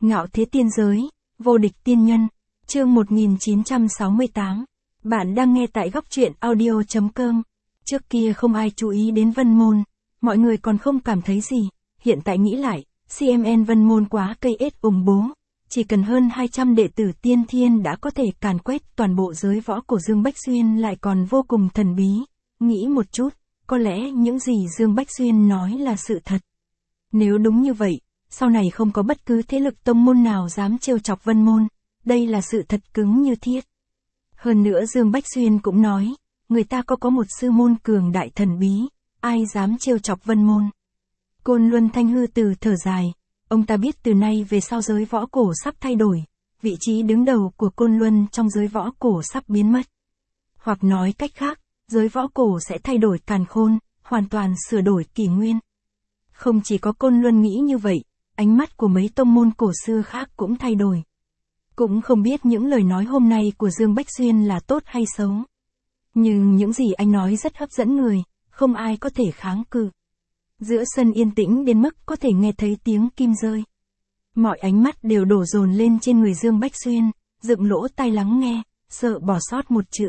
Ngạo thế tiên giới, vô địch tiên nhân, chương 1968. Bạn đang nghe tại góc truyện audio.com. Trước kia không ai chú ý đến Vân Môn, mọi người còn không cảm thấy gì, hiện tại nghĩ lại, CMN Vân Môn quá cây ết ủng bố. Chỉ cần hơn 200 đệ tử tiên thiên đã có thể càn quét toàn bộ giới võ của Dương Bách Xuyên lại còn vô cùng thần bí. Nghĩ một chút, có lẽ những gì Dương Bách Xuyên nói là sự thật. Nếu đúng như vậy, sau này không có bất cứ thế lực tông môn nào dám trêu chọc Vân Môn, đây là sự thật cứng như thiết. Hơn nữa Dương Bách Xuyên cũng nói, người ta có một sư môn cường đại thần bí, ai dám trêu chọc Vân Môn. Côn Luân Thanh Hư từ thở dài, ông ta biết từ nay về sau giới võ cổ sắp thay đổi, vị trí đứng đầu của Côn Luân trong giới võ cổ sắp biến mất. Hoặc nói cách khác, giới võ cổ sẽ thay đổi càn khôn, hoàn toàn sửa đổi kỷ nguyên. Không chỉ có Côn Luân nghĩ như vậy, ánh mắt của mấy tông môn cổ xưa khác cũng thay đổi. Cũng không biết những lời nói hôm nay của Dương Bách Xuyên là tốt hay xấu. Nhưng những gì anh nói rất hấp dẫn người, không ai có thể kháng cự. Giữa sân yên tĩnh đến mức có thể nghe thấy tiếng kim rơi. Mọi ánh mắt đều đổ dồn lên trên người Dương Bách Xuyên, dựng lỗ tai lắng nghe, sợ bỏ sót một chữ.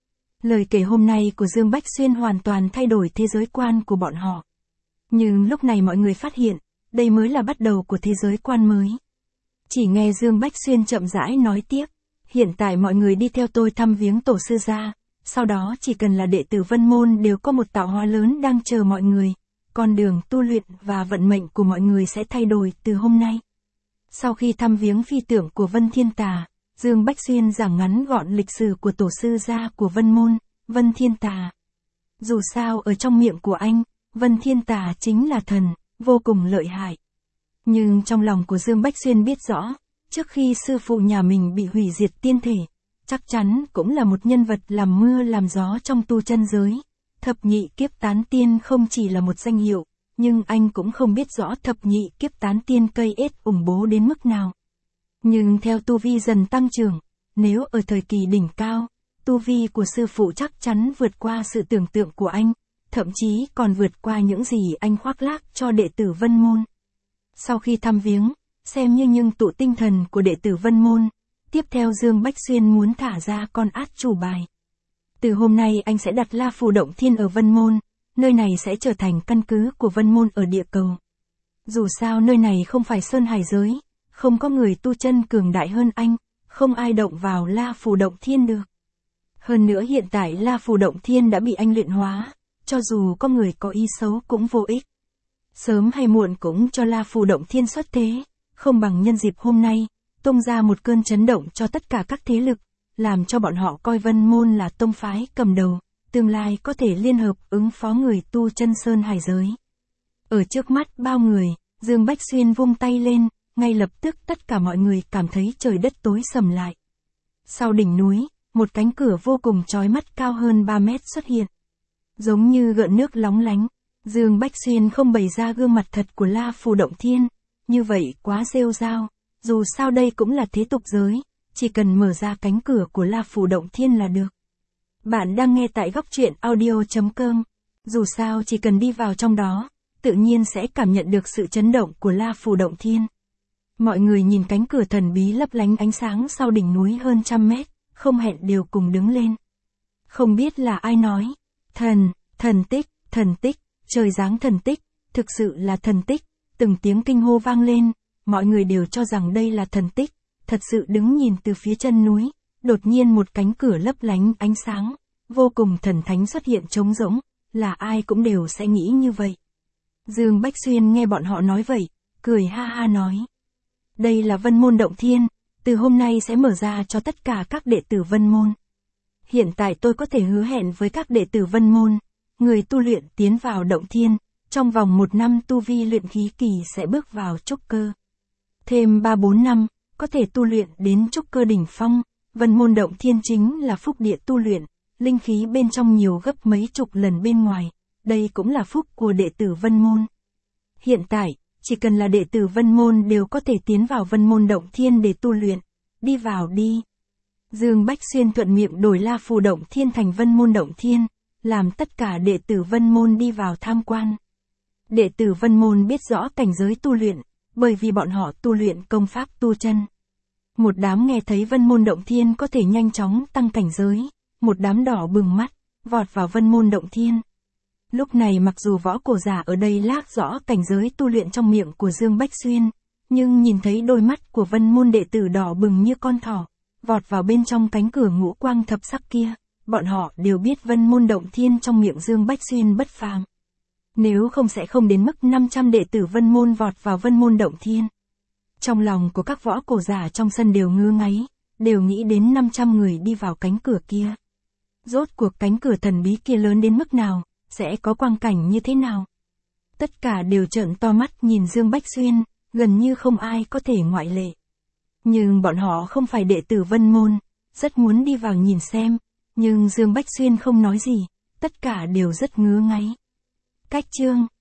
Lời kể hôm nay của Dương Bách Xuyên hoàn toàn thay đổi thế giới quan của bọn họ. Nhưng lúc này mọi người phát hiện, đây mới là bắt đầu của thế giới quan mới. Chỉ nghe Dương Bách Xuyên chậm rãi nói tiếp, hiện tại mọi người đi theo tôi thăm viếng tổ sư gia, sau đó chỉ cần là đệ tử Vân Môn đều có một tạo hóa lớn đang chờ mọi người, con đường tu luyện và vận mệnh của mọi người sẽ thay đổi từ hôm nay. Sau khi thăm viếng phi tượng của Vân Thiên Tà, Dương Bách Xuyên giảng ngắn gọn lịch sử của tổ sư gia của Vân Môn, Vân Thiên Tà. Dù sao ở trong miệng của anh, Vân Thiên Tà chính là thần, vô cùng lợi hại. Nhưng trong lòng của Dương Bách Xuyên biết rõ, trước khi sư phụ nhà mình bị hủy diệt tiên thể, chắc chắn cũng là một nhân vật làm mưa làm gió trong tu chân giới. Thập nhị kiếp tán tiên không chỉ là một danh hiệu, nhưng anh cũng không biết rõ thập nhị kiếp tán tiên cây ết ủng bố đến mức nào. Nhưng theo tu vi dần tăng trưởng, nếu ở thời kỳ đỉnh cao, tu vi của sư phụ chắc chắn vượt qua sự tưởng tượng của anh, thậm chí còn vượt qua những gì anh khoác lác cho đệ tử Vân Môn. Sau khi thăm viếng, xem như nhưng tụ tinh thần của đệ tử Vân Môn, tiếp theo Dương Bách Xuyên muốn thả ra con át chủ bài. Từ hôm nay anh sẽ đặt La Phù Động Thiên ở Vân Môn, nơi này sẽ trở thành căn cứ của Vân Môn ở địa cầu. Dù sao nơi này không phải sơn hải giới, không có người tu chân cường đại hơn anh, không ai động vào La Phù Động Thiên được. Hơn nữa hiện tại La Phù Động Thiên đã bị anh luyện hóa, cho dù có người có ý xấu cũng vô ích. Sớm hay muộn cũng cho La Phù Động Thiên xuất thế, không bằng nhân dịp hôm nay, tung ra một cơn chấn động cho tất cả các thế lực, làm cho bọn họ coi Vân Môn là tông phái cầm đầu, tương lai có thể liên hợp ứng phó người tu chân sơn hải giới. Ở trước mắt bao người, Dương Bách Xuyên vung tay lên, ngay lập tức tất cả mọi người cảm thấy trời đất tối sầm lại. Sau đỉnh núi, một cánh cửa vô cùng chói mắt cao hơn 3 mét xuất hiện. Giống như gợn nước lóng lánh, Dương Bách Xuyên không bày ra gương mặt thật của La Phù Động Thiên, như vậy quá rêu rao, dù sao đây cũng là thế tục giới, chỉ cần mở ra cánh cửa của La Phù Động Thiên là được. Bạn đang nghe tại góc truyện audio.com, dù sao chỉ cần đi vào trong đó, tự nhiên sẽ cảm nhận được sự chấn động của La Phù Động Thiên. Mọi người nhìn cánh cửa thần bí lấp lánh ánh sáng sau đỉnh núi hơn 100 mét, không hẹn đều cùng đứng lên. Không biết là ai nói, thần tích, trời giáng thần tích, thực sự là thần tích, từng tiếng kinh hô vang lên, mọi người đều cho rằng đây là thần tích, thật sự đứng nhìn từ phía chân núi, đột nhiên một cánh cửa lấp lánh ánh sáng, vô cùng thần thánh xuất hiện trống rỗng, là ai cũng đều sẽ nghĩ như vậy. Dương Bách Xuyên nghe bọn họ nói vậy, cười ha ha nói. Đây là Vân Môn Động Thiên, từ hôm nay sẽ mở ra cho tất cả các đệ tử Vân Môn. Hiện tại tôi có thể hứa hẹn với các đệ tử Vân Môn, người tu luyện tiến vào Động Thiên, trong vòng 1 năm tu vi luyện khí kỳ sẽ bước vào trúc cơ. Thêm 3-4 năm, có thể tu luyện đến trúc cơ đỉnh phong, Vân Môn Động Thiên chính là phúc địa tu luyện, linh khí bên trong nhiều gấp mấy chục lần bên ngoài, đây cũng là phúc của đệ tử Vân Môn. Hiện tại, chỉ cần là đệ tử Vân Môn đều có thể tiến vào Vân Môn Động Thiên để tu luyện, đi vào đi. Dương Bách Xuyên thuận miệng đổi La Phù Động Thiên thành Vân Môn Động Thiên, làm tất cả đệ tử Vân Môn đi vào tham quan. Đệ tử Vân Môn biết rõ cảnh giới tu luyện, bởi vì bọn họ tu luyện công pháp tu chân. Một đám nghe thấy Vân Môn Động Thiên có thể nhanh chóng tăng cảnh giới, một đám đỏ bừng mắt, vọt vào Vân Môn Động Thiên. Lúc này mặc dù võ cổ giả ở đây lác rõ cảnh giới tu luyện trong miệng của Dương Bách Xuyên, nhưng nhìn thấy đôi mắt của Vân Môn đệ tử đỏ bừng như con thỏ, vọt vào bên trong cánh cửa ngũ quang thập sắc kia, bọn họ đều biết Vân Môn Động Thiên trong miệng Dương Bách Xuyên bất phàm. Nếu không sẽ không đến mức 500 đệ tử Vân Môn vọt vào Vân Môn Động Thiên. Trong lòng của các võ cổ giả trong sân đều ngứa ngáy, đều nghĩ đến 500 người đi vào cánh cửa kia. Rốt cuộc cánh cửa thần bí kia lớn đến mức nào, sẽ có quang cảnh như thế nào? Tất cả đều trợn to mắt nhìn Dương Bách Xuyên, gần như không ai có thể ngoại lệ. Nhưng bọn họ không phải đệ tử Vân Môn, rất muốn đi vào nhìn xem, nhưng Dương Bách Xuyên không nói gì, tất cả đều rất ngứa ngáy. Cách chương